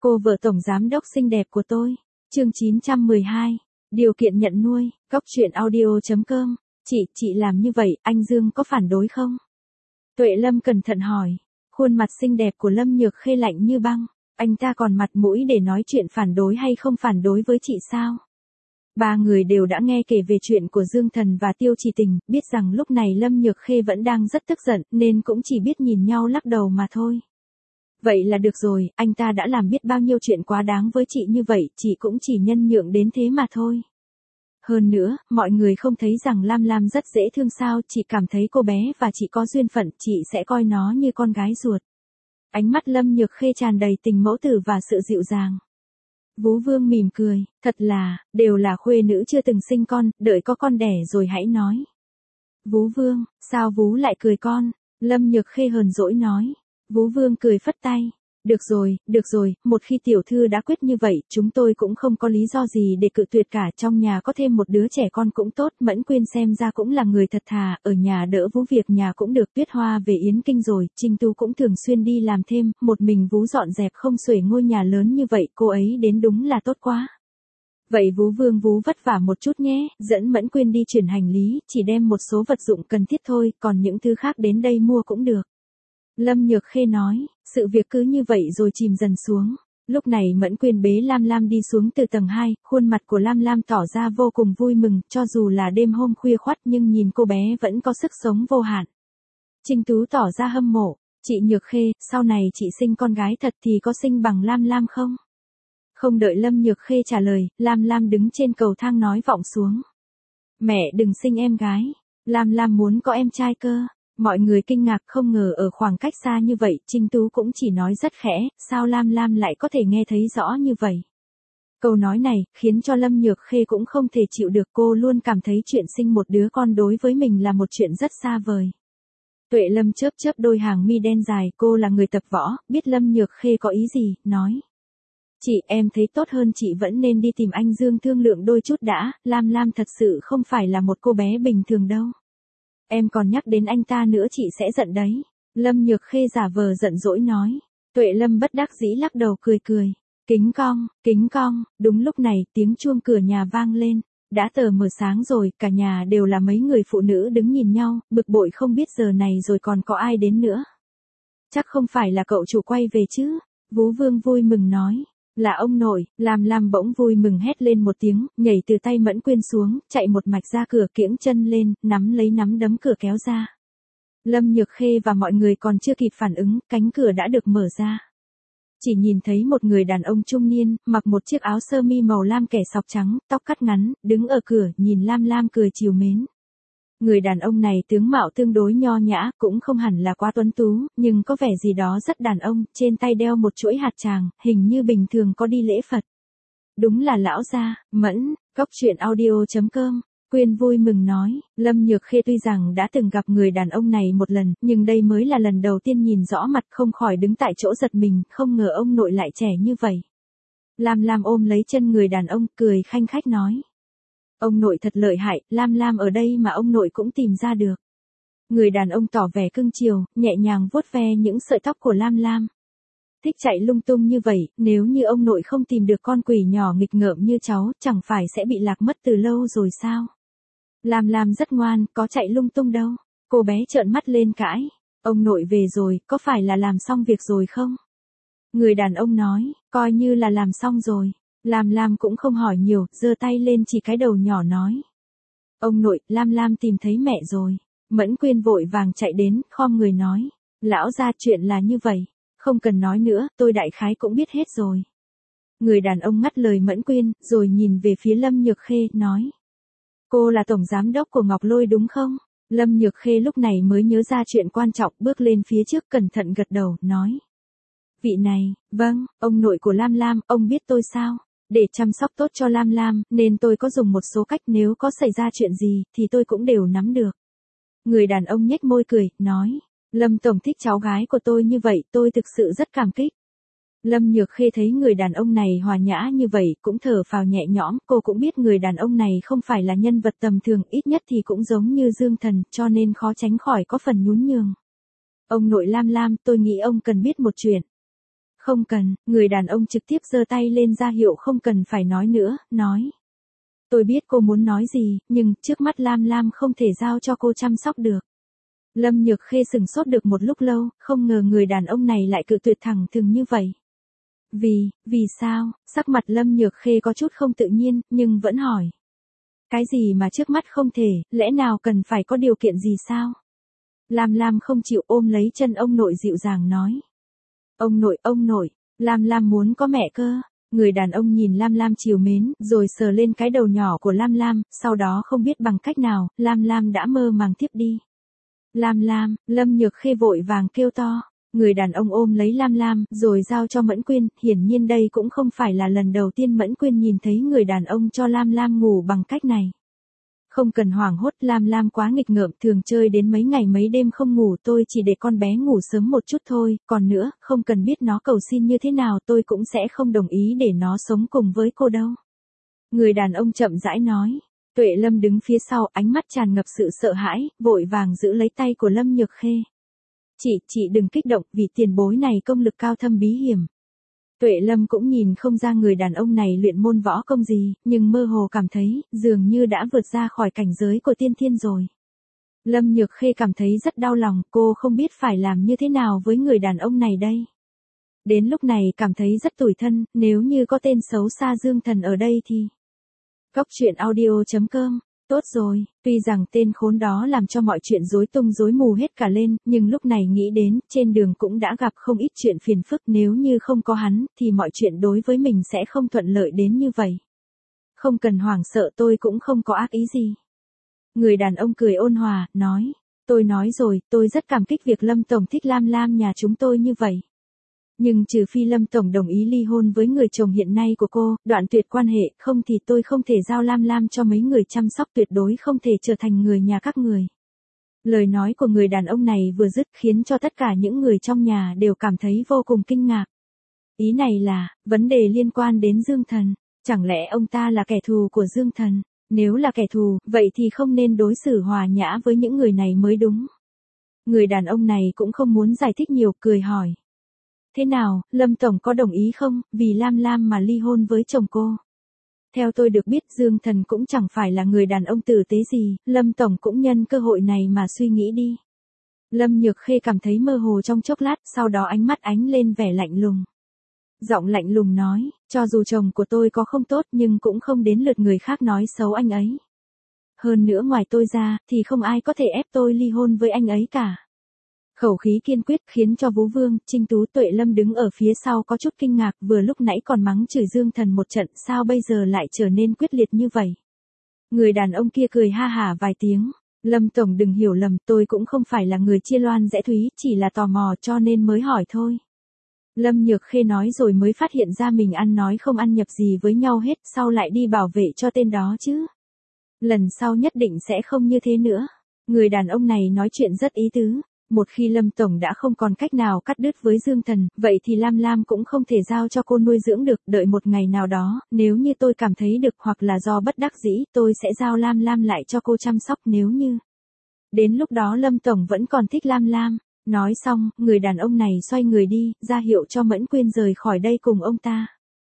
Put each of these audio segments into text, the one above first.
Cô vợ tổng giám đốc xinh đẹp của tôi. Chương 912. Điều kiện nhận nuôi. Cóc truyện audio.com. Chị làm như vậy, anh Dương có phản đối không? Tuệ Lâm cẩn thận hỏi. Khuôn mặt xinh đẹp của Lâm Nhược Khê lạnh như băng. Anh ta còn mặt mũi để nói chuyện phản đối hay không phản đối với chị sao? Ba người đều đã nghe kể về chuyện của Dương Thần và Tiêu Chỉ Tình, biết rằng lúc này Lâm Nhược Khê vẫn đang rất tức giận, nên cũng chỉ biết nhìn nhau lắc đầu mà thôi. Vậy là được rồi, anh ta đã làm biết bao nhiêu chuyện quá đáng với chị như vậy, chị cũng chỉ nhân nhượng đến thế mà thôi. Hơn nữa, mọi người không thấy rằng Lam Lam rất dễ thương sao, chị cảm thấy cô bé và chị có duyên phận, chị sẽ coi nó như con gái ruột. Ánh mắt Lâm Nhược Khê tràn đầy tình mẫu tử và sự dịu dàng. Vú Vương mỉm cười, thật là, đều là khuê nữ chưa từng sinh con, đợi có con đẻ rồi hãy nói. Vú Vương, sao Vú lại cười con? Lâm Nhược Khê hờn dỗi nói. Vú Vương cười phất tay. Được rồi, một khi tiểu thư đã quyết như vậy, chúng tôi cũng không có lý do gì để cự tuyệt cả, trong nhà có thêm một đứa trẻ con cũng tốt, Mẫn Quyên xem ra cũng là người thật thà, ở nhà đỡ Vú việc nhà cũng được, Tuyết Hoa về Yến Kinh rồi, Trinh Tu cũng thường xuyên đi làm thêm, một mình Vú dọn dẹp không xuể ngôi nhà lớn như vậy, cô ấy đến đúng là tốt quá. Vậy Vú Vương Vú vất vả một chút nhé, dẫn Mẫn Quyên đi chuyển hành lý, chỉ đem một số vật dụng cần thiết thôi, còn những thứ khác đến đây mua cũng được. Lâm Nhược Khê nói, sự việc cứ như vậy rồi chìm dần xuống. Lúc này Mẫn Quyên bế Lam Lam đi xuống từ tầng 2, khuôn mặt của Lam Lam tỏ ra vô cùng vui mừng, cho dù là đêm hôm khuya khoắt nhưng nhìn cô bé vẫn có sức sống vô hạn. Trinh Tú tỏ ra hâm mộ, chị Nhược Khê, sau này chị sinh con gái thật thì có sinh bằng Lam Lam không? Không đợi Lâm Nhược Khê trả lời, Lam Lam đứng trên cầu thang nói vọng xuống. Mẹ đừng sinh em gái, Lam Lam muốn có em trai cơ. Mọi người kinh ngạc không ngờ ở khoảng cách xa như vậy, Trinh Tú cũng chỉ nói rất khẽ, sao Lam Lam lại có thể nghe thấy rõ như vậy. Câu nói này, khiến cho Lâm Nhược Khê cũng không thể chịu được, cô luôn cảm thấy chuyện sinh một đứa con đối với mình là một chuyện rất xa vời. Tuệ Lâm chớp chớp đôi hàng mi đen dài, cô là người tập võ, biết Lâm Nhược Khê có ý gì, nói. Chị, em thấy tốt hơn chị vẫn nên đi tìm anh Dương thương lượng đôi chút đã, Lam Lam thật sự không phải là một cô bé bình thường đâu. Em còn nhắc đến anh ta nữa chị sẽ giận đấy. Lâm Nhược Khê giả vờ giận dỗi nói. Tuệ Lâm bất đắc dĩ lắc đầu cười. Kính cong, đúng lúc này tiếng chuông cửa nhà vang lên. Đã tờ mờ sáng rồi, cả nhà đều là mấy người phụ nữ đứng nhìn nhau, bực bội không biết giờ này rồi còn có ai đến nữa. Chắc không phải là cậu chủ quay về chứ? Vú Vương vui mừng nói. Là ông nội, Lam bỗng vui mừng hét lên một tiếng, nhảy từ tay Mẫn Quyên xuống, chạy một mạch ra cửa kiễng chân lên, nắm lấy nắm đấm cửa kéo ra. Lâm Nhược Khê và mọi người còn chưa kịp phản ứng, cánh cửa đã được mở ra. Chỉ nhìn thấy một người đàn ông trung niên, mặc một chiếc áo sơ mi màu lam kẻ sọc trắng, tóc cắt ngắn, đứng ở cửa, nhìn Lam cười trìu mến. Người đàn ông này tướng mạo tương đối nho nhã, cũng không hẳn là quá tuấn tú, nhưng có vẻ gì đó rất đàn ông, trên tay đeo một chuỗi hạt tràng, hình như bình thường có đi lễ Phật. Đúng là lão gia, Mẫn, Cóc truyện audio.com. Quyên vui mừng nói, Lâm Nhược Khê tuy rằng đã từng gặp người đàn ông này một lần, nhưng đây mới là lần đầu tiên nhìn rõ mặt, không khỏi đứng tại chỗ giật mình, không ngờ ông nội lại trẻ như vậy. Lam ôm lấy chân người đàn ông, cười khanh khách nói. Ông nội thật lợi hại, Lam ở đây mà ông nội cũng tìm ra được. Người đàn ông tỏ vẻ cưng chiều, nhẹ nhàng vuốt ve những sợi tóc của Lam. Thích chạy lung tung như vậy, nếu như ông nội không tìm được con quỷ nhỏ nghịch ngợm như cháu, chẳng phải sẽ bị lạc mất từ lâu rồi sao? Lam rất ngoan, có chạy lung tung đâu. Cô bé trợn mắt lên cãi. Ông nội về rồi, có phải là làm xong việc rồi không? Người đàn ông nói, coi như là làm xong rồi. Lam cũng không hỏi nhiều, giơ tay lên chỉ cái đầu nhỏ nói. Ông nội, Lam tìm thấy mẹ rồi. Mẫn Quyên vội vàng chạy đến, khom người nói. Lão gia chuyện là như vậy. Không cần nói nữa, tôi đại khái cũng biết hết rồi. Người đàn ông ngắt lời Mẫn Quyên, rồi nhìn về phía Lâm Nhược Khê, nói. Cô là tổng giám đốc của Ngọc Lôi đúng không? Lâm Nhược Khê lúc này mới nhớ ra chuyện quan trọng, bước lên phía trước cẩn thận gật đầu, nói. Vị này, vâng, ông nội của Lam, ông biết tôi sao? Để chăm sóc tốt cho Lam, nên tôi có dùng một số cách, nếu có xảy ra chuyện gì, thì tôi cũng đều nắm được. Người đàn ông nhếch môi cười, nói. Lâm tổng thích cháu gái của tôi như vậy, tôi thực sự rất cảm kích. Lâm Nhược Khê thấy người đàn ông này hòa nhã như vậy, cũng thở phào nhẹ nhõm, cô cũng biết người đàn ông này không phải là nhân vật tầm thường, ít nhất thì cũng giống như Dương Thần, cho nên khó tránh khỏi có phần nhún nhường. Ông nội Lam, tôi nghĩ ông cần biết một chuyện. Không cần, người đàn ông trực tiếp giơ tay lên ra hiệu không cần phải nói nữa, nói. Tôi biết cô muốn nói gì, nhưng trước mắt Lam Lam không thể giao cho cô chăm sóc được. Lâm Nhược Khê sừng sốt được một lúc lâu, không ngờ người đàn ông này lại cự tuyệt thẳng thừng như vậy. Vì sao? Sắc mặt Lâm Nhược Khê có chút không tự nhiên, nhưng vẫn hỏi. Cái gì mà trước mắt không thể, lẽ nào cần phải có điều kiện gì sao? Lam Lam không chịu, ôm lấy chân ông nội dịu dàng nói. Ông nội, Lam Lam muốn có mẹ cơ. Người đàn ông nhìn Lam Lam trìu mến, rồi sờ lên cái đầu nhỏ của Lam Lam, sau đó không biết bằng cách nào, Lam Lam đã mơ màng tiếp đi. Lam Lam, Lâm Nhược Khê vội vàng kêu to. Người đàn ông ôm lấy Lam Lam, rồi giao cho Mẫn Quyên, hiển nhiên đây cũng không phải là lần đầu tiên Mẫn Quyên nhìn thấy người đàn ông cho Lam Lam ngủ bằng cách này. Không cần hoảng hốt, Lam Lam quá nghịch ngợm, thường chơi đến mấy ngày mấy đêm không ngủ, tôi chỉ để con bé ngủ sớm một chút thôi, còn nữa, không cần biết nó cầu xin như thế nào, tôi cũng sẽ không đồng ý để nó sống cùng với cô đâu. Người đàn ông chậm rãi nói. Tuệ Lâm đứng phía sau, ánh mắt tràn ngập sự sợ hãi, vội vàng giữ lấy tay của Lâm Nhược Khê. Chị đừng kích động, vì tiền bối này công lực cao thâm bí hiểm. Tuệ Lâm cũng nhìn không ra người đàn ông này luyện môn võ công gì, nhưng mơ hồ cảm thấy, dường như đã vượt ra khỏi cảnh giới của tiên thiên rồi. Lâm Nhược Khê cảm thấy rất đau lòng, cô không biết phải làm như thế nào với người đàn ông này đây. Đến lúc này cảm thấy rất tủi thân, nếu như có tên xấu xa Dương Thần ở đây thì... Cóc truyện audio.com. Tốt rồi, tuy rằng tên khốn đó làm cho mọi chuyện rối tung rối mù hết cả lên, nhưng lúc này nghĩ đến, trên đường cũng đã gặp không ít chuyện phiền phức, nếu như không có hắn, thì mọi chuyện đối với mình sẽ không thuận lợi đến như vậy. Không cần hoảng sợ, tôi cũng không có ác ý gì. Người đàn ông cười ôn hòa, nói. Tôi nói rồi, tôi rất cảm kích việc Lâm Tổng thích Lam Lam nhà chúng tôi như vậy. Nhưng trừ phi Lâm Tổng đồng ý ly hôn với người chồng hiện nay của cô, đoạn tuyệt quan hệ, không thì tôi không thể giao Lam Lam cho mấy người chăm sóc, tuyệt đối không thể trở thành người nhà các người. Lời nói của người đàn ông này vừa dứt khiến cho tất cả những người trong nhà đều cảm thấy vô cùng kinh ngạc. Ý này là, vấn đề liên quan đến Dương Thần, chẳng lẽ ông ta là kẻ thù của Dương Thần? Nếu là kẻ thù, vậy thì không nên đối xử hòa nhã với những người này mới đúng. Người đàn ông này cũng không muốn giải thích nhiều, cười hỏi. Thế nào, Lâm Tổng có đồng ý không, vì Lam Lam mà ly hôn với chồng cô? Theo tôi được biết Dương Thần cũng chẳng phải là người đàn ông tử tế gì, Lâm Tổng cũng nhân cơ hội này mà suy nghĩ đi. Lâm Nhược Khê cảm thấy mơ hồ trong chốc lát, sau đó ánh mắt ánh lên vẻ lạnh lùng. Giọng lạnh lùng nói, cho dù chồng của tôi có không tốt nhưng cũng không đến lượt người khác nói xấu anh ấy. Hơn nữa ngoài tôi ra, thì không ai có thể ép tôi ly hôn với anh ấy cả. Khẩu khí kiên quyết khiến cho Vũ Vương, Trinh Tú, Tuệ Lâm đứng ở phía sau có chút kinh ngạc, vừa lúc nãy còn mắng chửi Dương Thần một trận, sao bây giờ lại trở nên quyết liệt như vậy. Người đàn ông kia cười ha hả vài tiếng. Lâm Tổng đừng hiểu lầm, tôi cũng không phải là người chia loan rẽ thúy, chỉ là tò mò cho nên mới hỏi thôi. Lâm Nhược Khê nói rồi mới phát hiện ra mình ăn nói không ăn nhập gì với nhau hết, sau lại đi bảo vệ cho tên đó chứ. Lần sau nhất định sẽ không như thế nữa. Người đàn ông này nói chuyện rất ý tứ. Một khi Lâm Tổng đã không còn cách nào cắt đứt với Dương Thần, vậy thì Lam Lam cũng không thể giao cho cô nuôi dưỡng được, đợi một ngày nào đó, nếu như tôi cảm thấy được hoặc là do bất đắc dĩ, tôi sẽ giao Lam Lam lại cho cô chăm sóc nếu như. Đến lúc đó Lâm Tổng vẫn còn thích Lam Lam. Nói xong, người đàn ông này xoay người đi, ra hiệu cho Mẫn Quyên rời khỏi đây cùng ông ta.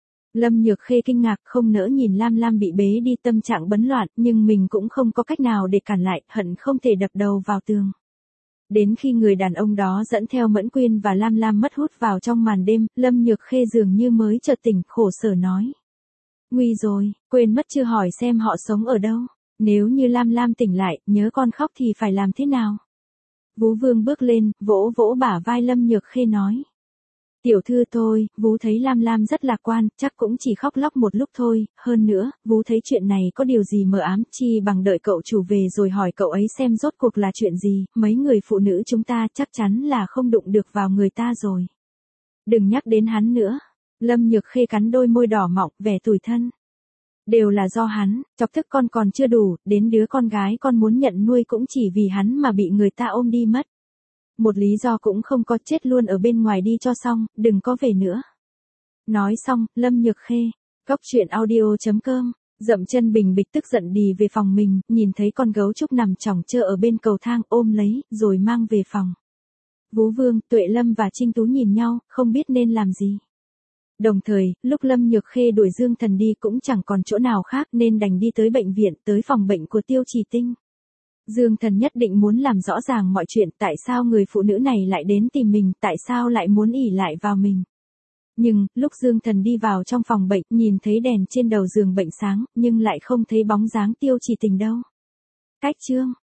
Lâm Nhược Khê kinh ngạc không nỡ nhìn Lam Lam bị bế đi, tâm trạng bấn loạn, nhưng mình cũng không có cách nào để cản lại, hận không thể đập đầu vào tường. Đến khi người đàn ông đó dẫn theo Mẫn Quyên và Lam Lam mất hút vào trong màn đêm, Lâm Nhược Khê dường như mới chợt tỉnh, khổ sở nói. Nguy rồi, quên mất chưa hỏi xem họ sống ở đâu. Nếu như Lam Lam tỉnh lại, nhớ con khóc thì phải làm thế nào? Vũ Vương bước lên, vỗ vỗ bả vai Lâm Nhược Khê nói. Tiểu thư thôi, Vũ thấy Lam Lam rất lạc quan, chắc cũng chỉ khóc lóc một lúc thôi, hơn nữa, Vũ thấy chuyện này có điều gì mờ ám, chi bằng đợi cậu chủ về rồi hỏi cậu ấy xem rốt cuộc là chuyện gì, mấy người phụ nữ chúng ta chắc chắn là không đụng được vào người ta rồi. Đừng nhắc đến hắn nữa. Lâm Nhược Khê cắn đôi môi đỏ mọng, vẻ tủi thân. Đều là do hắn, chọc thức con còn chưa đủ, đến đứa con gái con muốn nhận nuôi cũng chỉ vì hắn mà bị người ta ôm đi mất. Một lý do cũng không có, chết luôn ở bên ngoài đi cho xong, đừng có về nữa. Nói xong, Lâm Nhược Khê, cóc truyện audio.com, dậm chân bình bịch tức giận đi về phòng mình, nhìn thấy con gấu trúc nằm chỏng chơ ở bên cầu thang, ôm lấy, rồi mang về phòng. Vú Vương, Tuệ Lâm và Trinh Tú nhìn nhau, không biết nên làm gì. Đồng thời, lúc Lâm Nhược Khê đuổi Dương Thần đi cũng chẳng còn chỗ nào khác nên đành đi tới bệnh viện, tới phòng bệnh của Tiêu Chỉ Tinh. Dương Thần nhất định muốn làm rõ ràng mọi chuyện, tại sao người phụ nữ này lại đến tìm mình, tại sao lại muốn ỷ lại vào mình. Nhưng, lúc Dương Thần đi vào trong phòng bệnh, nhìn thấy đèn trên đầu giường bệnh sáng, nhưng lại không thấy bóng dáng Tiêu Chỉ Tình đâu. Cách chương